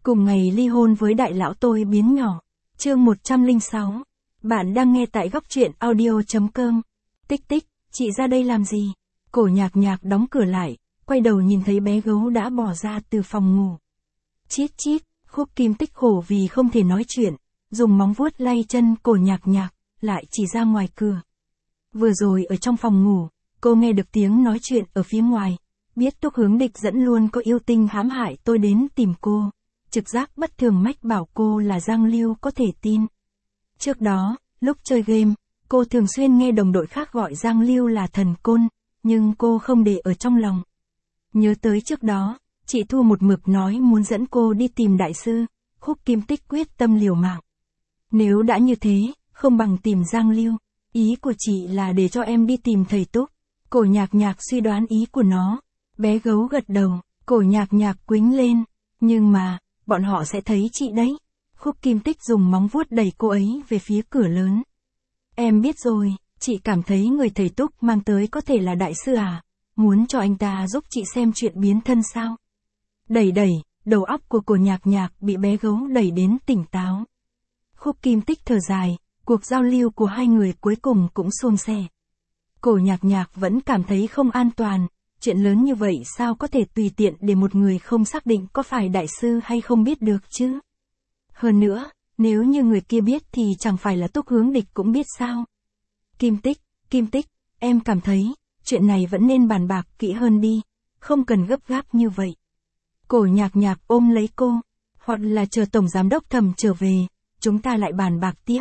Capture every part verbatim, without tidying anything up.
Cùng ngày ly hôn với đại lão tôi biến nhỏ. Chương một trăm lẻ sáu. Bạn đang nghe tại góc truyện audio.com. Tích tích, chị ra đây làm gì? Cổ Nhạc Nhạc đóng cửa lại, quay đầu nhìn thấy bé gấu đã bỏ ra từ phòng ngủ. Chít chít, Khúc Kim Tích khổ vì không thể nói chuyện, dùng móng vuốt lay chân Cổ Nhạc Nhạc, lại chỉ ra ngoài cửa. Vừa rồi ở trong phòng ngủ, cô nghe được tiếng nói chuyện ở phía ngoài, biết Túc Hướng Địch dẫn luôn có yêu tinh hãm hại tôi đến tìm cô. Trực giác bất thường mách bảo cô là Giang Lưu có thể tin. Trước đó, lúc chơi game, cô thường xuyên nghe đồng đội khác gọi Giang Lưu là thần côn, nhưng cô không để ở trong lòng. Nhớ tới trước đó, chị Thu một mực nói muốn dẫn cô đi tìm đại sư, Khúc Kim Tích quyết tâm liều mạng. Nếu đã như thế, không bằng tìm Giang Lưu, ý của chị là để cho em đi tìm thầy Túc. Cổ Nhạc Nhạc suy đoán ý của nó, bé gấu gật đầu, Cổ Nhạc Nhạc quĩnh lên, nhưng mà, bọn họ sẽ thấy chị đấy. Khúc Kim Tích dùng móng vuốt đẩy cô ấy về phía cửa lớn. Em biết rồi, chị cảm thấy người thầy Túc mang tới có thể là đại sư à? Muốn cho anh ta giúp chị xem chuyện biến thân sao? Đẩy đẩy, đầu óc của Cổ Nhạc Nhạc bị bé gấu đẩy đến tỉnh táo. Khúc Kim Tích thở dài, cuộc giao lưu của hai người cuối cùng cũng suôn sẻ. Cổ Nhạc Nhạc vẫn cảm thấy không an toàn, chuyện lớn như vậy sao có thể tùy tiện để một người không xác định có phải đại sư hay không biết được chứ? Hơn nữa, nếu như người kia biết thì chẳng phải là Túc Hướng Địch cũng biết sao? Kim Tích, Kim Tích, em cảm thấy, chuyện này vẫn nên bàn bạc kỹ hơn đi, không cần gấp gáp như vậy. Cổ Nhạc Nhạc ôm lấy cô, hoặc là chờ Tổng Giám Đốc Thẩm trở về, chúng ta lại bàn bạc tiếp.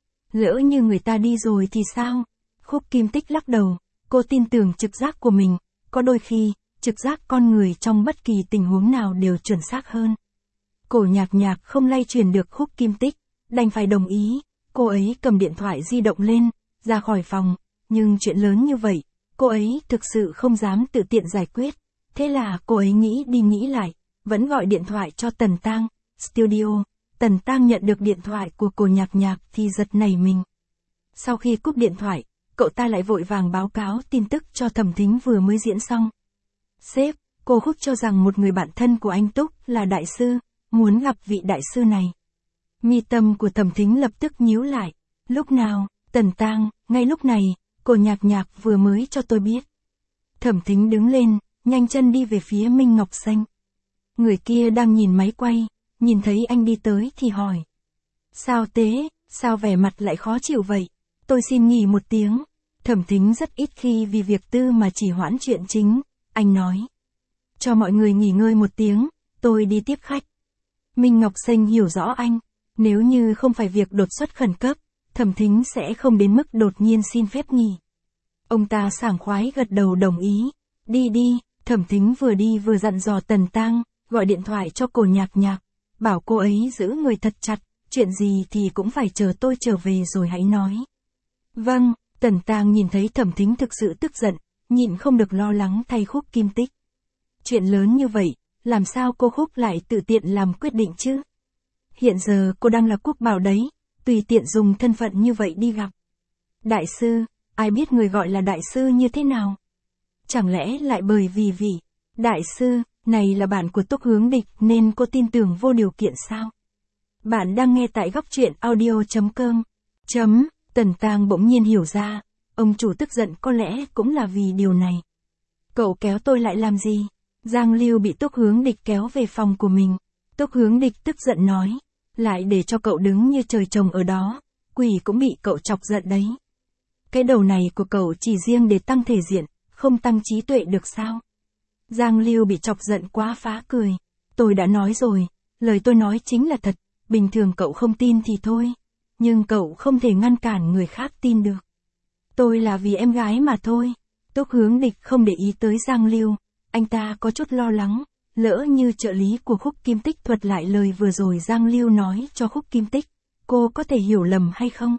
Lỡ như người ta đi rồi thì sao? Khúc Kim Tích lắc đầu, cô tin tưởng trực giác của mình, có đôi khi, trực giác con người trong bất kỳ tình huống nào đều chuẩn xác hơn. Cổ Nhạc Nhạc không lay chuyển được Khúc Kim Tích, đành phải đồng ý, cô ấy cầm điện thoại di động lên, ra khỏi phòng, nhưng chuyện lớn như vậy, cô ấy thực sự không dám tự tiện giải quyết, thế là cô ấy nghĩ đi nghĩ lại, vẫn gọi điện thoại cho Tần Tang, studio. Tần Tang nhận được điện thoại của Cổ Nhạc Nhạc thì giật nảy mình. Sau khi cúp điện thoại, cậu ta lại vội vàng báo cáo tin tức cho Thẩm Thính vừa mới diễn xong. Sếp, cô Khúc cho rằng một người bạn thân của anh Túc là đại sư, muốn gặp vị đại sư này. Mi tâm của Thẩm Thính lập tức nhíu lại. Lúc nào? Tần Tang, ngay lúc này, Cổ Nhạc Nhạc vừa mới cho tôi biết. Thẩm Thính đứng lên, nhanh chân đi về phía Minh Ngọc Xanh. Người kia đang nhìn máy quay, nhìn thấy anh đi tới thì hỏi. Sao thế, sao vẻ mặt lại khó chịu vậy? Tôi xin nghỉ một tiếng. Thẩm Thính rất ít khi vì việc tư mà chỉ hoãn chuyện chính, anh nói. Cho mọi người nghỉ ngơi một tiếng, tôi đi tiếp khách. Minh Ngọc Xanh hiểu rõ anh, nếu như không phải việc đột xuất khẩn cấp, Thẩm Thính sẽ không đến mức đột nhiên xin phép nghỉ. Ông ta sảng khoái gật đầu đồng ý, đi đi, Thẩm Thính vừa đi vừa dặn dò Tần Tang, gọi điện thoại cho Cổ Nhạc Nhạc, bảo cô ấy giữ người thật chặt, chuyện gì thì cũng phải chờ tôi trở về rồi hãy nói. Vâng. Tần Tang nhìn thấy Thẩm Thính thực sự tức giận, nhịn không được lo lắng thay Khúc Kim Tích. Chuyện lớn như vậy, làm sao cô Khúc lại tự tiện làm quyết định chứ? Hiện giờ cô đang là quốc bảo đấy, tùy tiện dùng thân phận như vậy đi gặp. Đại sư, ai biết người gọi là đại sư như thế nào? Chẳng lẽ lại bởi vì vị đại sư này là bạn của Túc Hướng Địch nên cô tin tưởng vô điều kiện sao? Bạn đang nghe tại góc truyện audio.com. Chấm. Tần Tang bỗng nhiên hiểu ra, ông chủ tức giận có lẽ cũng là vì điều này. Cậu kéo tôi lại làm gì? Giang Lưu bị Túc Hướng Địch kéo về phòng của mình. Túc Hướng Địch tức giận nói, lại để cho cậu đứng như trời trồng ở đó, quỷ cũng bị cậu chọc giận đấy. Cái đầu này của cậu chỉ riêng để tăng thể diện, không tăng trí tuệ được sao? Giang Lưu bị chọc giận quá phá cười. Tôi đã nói rồi, lời tôi nói chính là thật, bình thường cậu không tin thì thôi. Nhưng cậu không thể ngăn cản người khác tin được. Tôi là vì em gái mà thôi. Túc Hướng Địch không để ý tới Giang Lưu, anh ta có chút lo lắng, lỡ như trợ lý của Khúc Kim Tích thuật lại lời vừa rồi Giang Lưu nói cho Khúc Kim Tích, cô có thể hiểu lầm hay không?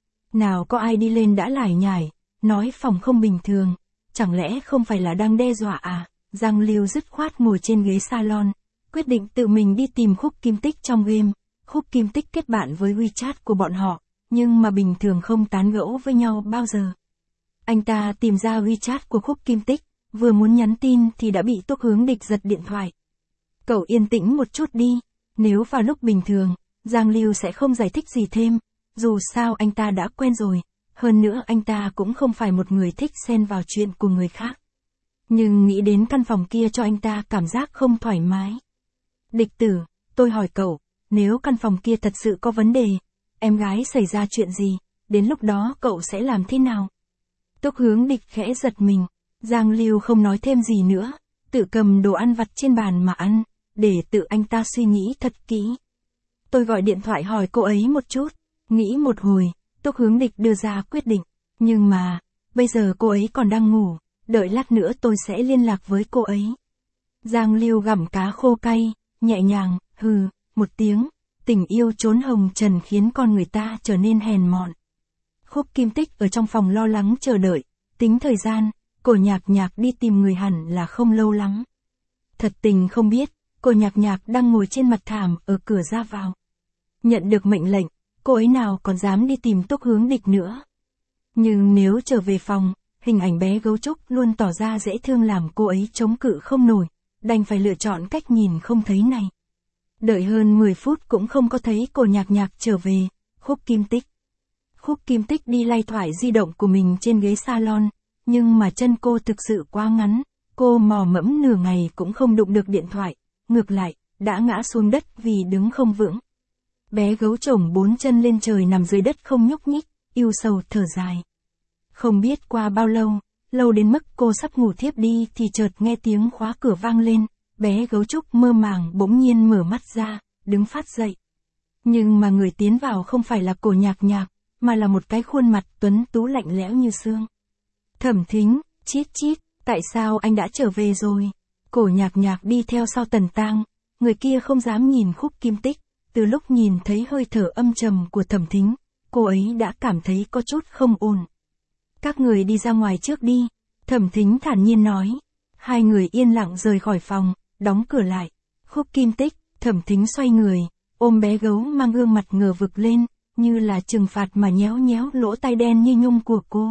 Nào có ai đi lên đã lải nhải, nói phòng không bình thường, chẳng lẽ không phải là đang đe dọa à? Giang Lưu dứt khoát ngồi trên ghế salon, quyết định tự mình đi tìm Khúc Kim Tích trong game. Khúc Kim Tích kết bạn với WeChat của bọn họ, nhưng mà bình thường không tán gẫu với nhau bao giờ. Anh ta tìm ra WeChat của Khúc Kim Tích, vừa muốn nhắn tin thì đã bị Túc Hướng Địch giật điện thoại. Cậu yên tĩnh một chút đi, Nếu vào lúc bình thường, Giang Lưu sẽ không giải thích gì thêm, dù sao anh ta đã quen rồi, hơn nữa anh ta cũng không phải một người thích xen vào chuyện của người khác. Nhưng nghĩ đến căn phòng kia cho anh ta cảm giác không thoải mái. Địch Tử, tôi hỏi cậu, nếu căn phòng kia thật sự có vấn đề, em gái xảy ra chuyện gì, đến lúc đó cậu sẽ làm thế nào? Túc Hướng Địch khẽ giật mình, Giang Lưu không nói thêm gì nữa, tự cầm đồ ăn vặt trên bàn mà ăn, để tự anh ta suy nghĩ thật kỹ. Tôi gọi điện thoại hỏi cô ấy một chút, nghĩ một hồi, Túc Hướng Địch đưa ra quyết định, nhưng mà, bây giờ cô ấy còn đang ngủ, đợi lát nữa tôi sẽ liên lạc với cô ấy. Giang Lưu gặm cá khô cay, nhẹ nhàng, hừ, một tiếng, tình yêu trốn hồng trần khiến con người ta trở nên hèn mọn. Khúc Kim Tích ở trong phòng lo lắng chờ đợi, tính thời gian, Cổ Nhạc Nhạc đi tìm người hẳn là không lâu lắm. Thật tình không biết, Cổ Nhạc Nhạc đang ngồi trên mặt thảm ở cửa ra vào. Nhận được mệnh lệnh, cô ấy nào còn dám đi tìm Túc Hướng Địch nữa. Nhưng nếu trở về phòng, hình ảnh bé gấu trúc luôn tỏ ra dễ thương làm cô ấy chống cự không nổi, đành phải lựa chọn cách nhìn không thấy này. Đợi hơn mười phút cũng không có thấy Cổ Nhạc Nhạc trở về, Khúc Kim Tích. Khúc Kim Tích đi lay thoại di động của mình trên ghế salon, nhưng mà chân cô thực sự quá ngắn, cô mò mẫm nửa ngày cũng không đụng được điện thoại, ngược lại, đã ngã xuống đất vì đứng không vững. Bé gấu chổng bốn chân lên trời nằm dưới đất không nhúc nhích, ưu sầu thở dài. Không biết qua bao lâu, lâu đến mức cô sắp ngủ thiếp đi thì chợt nghe tiếng khóa cửa vang lên, bé gấu trúc mơ màng bỗng nhiên mở mắt ra, đứng phát dậy. Nhưng mà người tiến vào không phải là Cổ Nhạc Nhạc, mà là một cái khuôn mặt tuấn tú lạnh lẽo như xương. Thẩm Thính, chít chít, tại sao anh đã trở về rồi? Cổ Nhạc Nhạc đi theo sau Tần Tang, người kia không dám nhìn Khúc Kim Tích, từ lúc nhìn thấy hơi thở âm trầm của Thẩm Thính, cô ấy đã cảm thấy có chút không ổn. Các người đi ra ngoài trước đi, Thẩm Thính thản nhiên nói. Hai người yên lặng rời khỏi phòng, đóng cửa lại. Khúc Kim Tích, Thẩm Thính xoay người, ôm bé gấu mang gương mặt ngờ vực lên, như là trừng phạt mà nhéo nhéo lỗ tai đen như nhung của cô.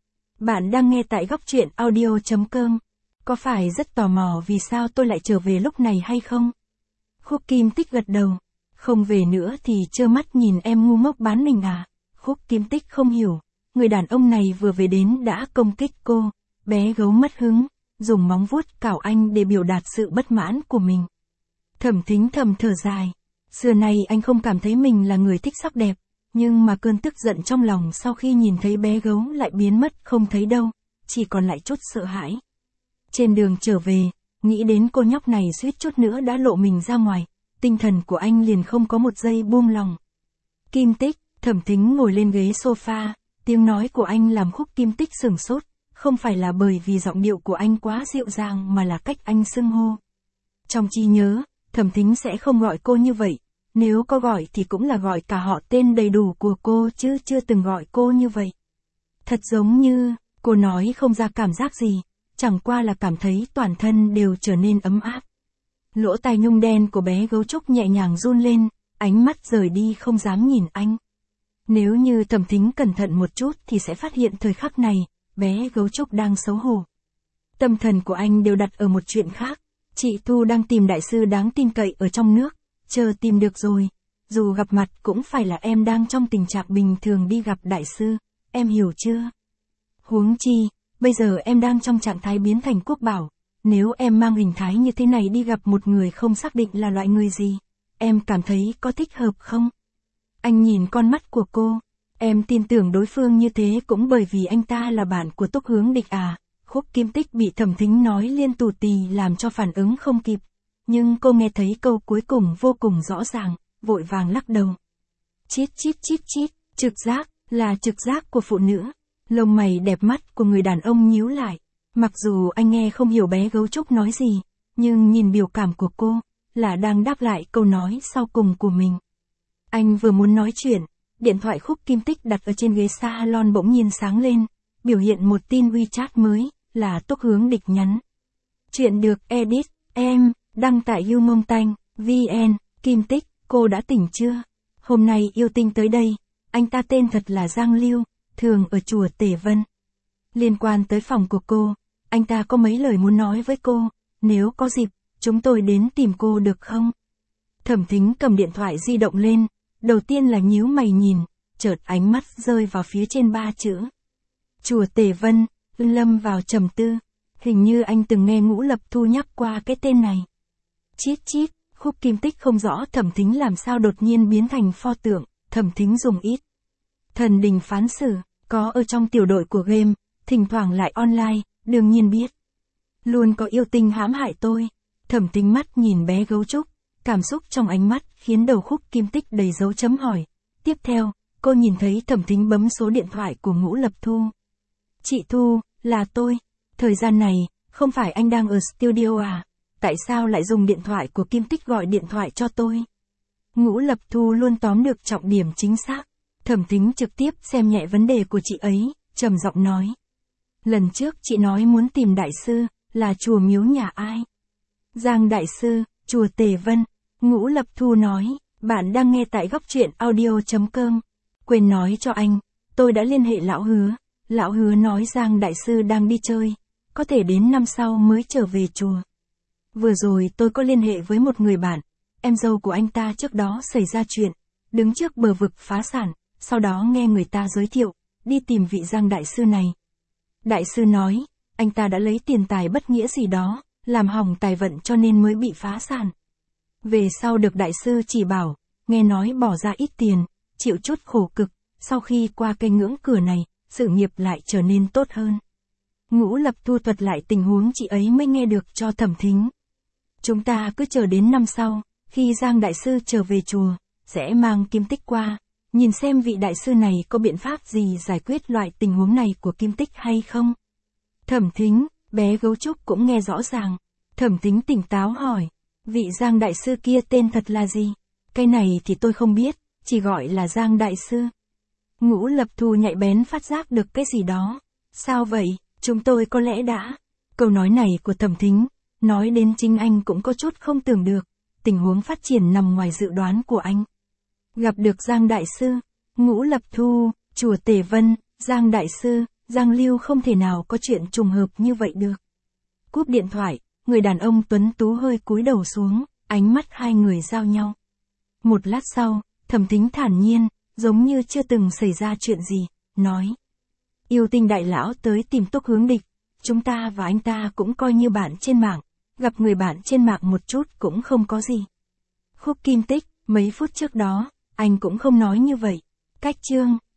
Bạn đang nghe tại góc truyện audio chấm com. Có phải rất tò mò vì sao tôi lại trở về lúc này hay không? Khúc Kim Tích gật đầu. Không về nữa thì trơ mắt nhìn em ngu ngốc bán mình à? Khúc Kim Tích không hiểu. Người đàn ông này vừa về đến đã công kích cô. Bé gấu mất hứng, dùng móng vuốt cào anh để biểu đạt sự bất mãn của mình. Thẩm Thính thầm thở dài. Xưa nay anh không cảm thấy mình là người thích sắc đẹp, nhưng mà cơn tức giận trong lòng sau khi nhìn thấy bé gấu lại biến mất không thấy đâu, chỉ còn lại chút sợ hãi. Trên đường trở về, nghĩ đến cô nhóc này suýt chút nữa đã lộ mình ra ngoài, tinh thần của anh liền không có một giây buông lòng. Kim Tích, Thẩm Thính ngồi lên ghế sofa, tiếng nói của anh làm Khúc Kim Tích sửng sốt, không phải là bởi vì giọng điệu của anh quá dịu dàng mà là cách anh xưng hô. Trong trí nhớ, Thẩm Thính sẽ không gọi cô như vậy, nếu có gọi thì cũng là gọi cả họ tên đầy đủ của cô chứ chưa từng gọi cô như vậy. Thật giống như, cô nói không ra cảm giác gì, chẳng qua là cảm thấy toàn thân đều trở nên ấm áp. Lỗ tai nhung đen của bé gấu trúc nhẹ nhàng run lên, ánh mắt rời đi không dám nhìn anh. Nếu như Thẩm Thính cẩn thận một chút thì sẽ phát hiện thời khắc này, bé gấu trúc đang xấu hổ. Tâm thần của anh đều đặt ở một chuyện khác. Chị Thu đang tìm đại sư đáng tin cậy ở trong nước, chờ tìm được rồi. Dù gặp mặt cũng phải là em đang trong tình trạng bình thường đi gặp đại sư, em hiểu chưa? Huống chi, bây giờ em đang trong trạng thái biến thành quốc bảo. Nếu em mang hình thái như thế này đi gặp một người không xác định là loại người gì, em cảm thấy có thích hợp không? Anh nhìn con mắt của cô, em tin tưởng đối phương như thế cũng bởi vì anh ta là bạn của Túc Hướng Địch à? Khúc Kim Tích bị Thẩm Thính nói liên tù tì làm cho phản ứng không kịp, nhưng cô nghe thấy câu cuối cùng vô cùng rõ ràng, vội vàng lắc đầu. Chít chít chít chít, trực giác, là trực giác của phụ nữ. Lông mày đẹp mắt của người đàn ông nhíu lại. Mặc dù anh nghe không hiểu bé gấu trúc nói gì, nhưng nhìn biểu cảm của cô, là đang đáp lại câu nói sau cùng của mình. Anh vừa muốn nói chuyện, điện thoại Khúc Kim Tích đặt ở trên ghế salon bỗng nhiên sáng lên, biểu hiện một tin WeChat mới, là Túc Hướng Địch nhắn. Chuyện được edit, em, đăng tại YouMongTanh, vn, Kim Tích, cô đã tỉnh chưa? Hôm nay yêu tinh tới đây, anh ta tên thật là Giang Lưu, thường ở chùa Tề Vân. Liên quan tới phòng của cô, anh ta có mấy lời muốn nói với cô, nếu có dịp, chúng tôi đến tìm cô được không? Thẩm Thính cầm điện thoại di động lên, đầu tiên là nhíu mày nhìn, chợt ánh mắt rơi vào phía trên ba chữ. Chùa Tề Vân, lâm vào trầm tư. Hình như anh từng nghe Ngũ Lập Thu nhắc qua cái tên này. Chít chít, Khúc Kim Tích không rõ Thẩm Thính làm sao đột nhiên biến thành pho tượng, Thẩm Thính dùng ít. Thần đình phán xử, có ở trong tiểu đội của game, thỉnh thoảng lại online, đương nhiên biết. Luôn có yêu tinh hãm hại tôi. Thẩm Thính mắt nhìn bé gấu trúc, cảm xúc trong ánh mắt khiến đầu Khúc Kim Tích đầy dấu chấm hỏi. Tiếp theo, cô nhìn thấy Thẩm Thính bấm số điện thoại của Ngũ Lập Thu. Chị Thu, là tôi. Thời gian này, không phải anh đang ở studio à? Tại sao lại dùng điện thoại của Kim Tích gọi điện thoại cho tôi? Ngũ Lập Thu luôn tóm được trọng điểm chính xác. Thẩm Thính trực tiếp xem nhẹ vấn đề của chị ấy, trầm giọng nói. Lần trước chị nói muốn tìm đại sư, là chùa miếu nhà ai? Giang đại sư, chùa Tề Vân. Ngũ Lập Thu nói, bạn đang nghe tại góc truyện audio chấm com. Quên nói cho anh, tôi đã liên hệ lão Hứa. Lão Hứa nói Giang đại sư đang đi chơi, có thể đến năm sau mới trở về chùa. Vừa rồi tôi có liên hệ với một người bạn, em dâu của anh ta trước đó xảy ra chuyện, đứng trước bờ vực phá sản, sau đó nghe người ta giới thiệu, đi tìm vị Giang đại sư này. Đại sư nói, anh ta đã lấy tiền tài bất nghĩa gì đó, làm hỏng tài vận cho nên mới bị phá sản. Về sau được đại sư chỉ bảo, nghe nói bỏ ra ít tiền, chịu chút khổ cực, sau khi qua cây ngưỡng cửa này, sự nghiệp lại trở nên tốt hơn. Ngũ Lập Thu thuật lại tình huống chị ấy mới nghe được cho Thẩm Thính. Chúng ta cứ chờ đến năm sau, khi Giang đại sư trở về chùa, sẽ mang Kim Tích qua, nhìn xem vị đại sư này có biện pháp gì giải quyết loại tình huống này của Kim Tích hay không. Thẩm Thính, bé gấu trúc cũng nghe rõ ràng. Thẩm Thính tỉnh táo hỏi, vị Giang đại sư kia tên thật là gì? Cái này thì tôi không biết, chỉ gọi là Giang đại sư. Ngũ Lập Thu nhạy bén phát giác được cái gì đó. Sao vậy, chúng tôi có lẽ đã... Câu nói này của Thẩm Thính, nói đến chính anh cũng có chút không tưởng được, tình huống phát triển nằm ngoài dự đoán của anh. Gặp được Giang đại sư, Ngũ Lập Thu, chùa Tề Vân, Giang đại sư, Giang Lưu không thể nào có chuyện trùng hợp như vậy được. Cúp điện thoại, người đàn ông tuấn tú hơi cúi đầu xuống, ánh mắt hai người giao nhau. Một lát sau, Thẩm Thính thản nhiên, giống như chưa từng xảy ra chuyện gì, nói. Yêu tinh đại lão tới tìm Túc Hướng Địch, chúng ta và anh ta cũng coi như bạn trên mạng, gặp người bạn trên mạng một chút cũng không có gì. Khúc Kim Tích, mấy phút trước đó, anh cũng không nói như vậy. Cách chương.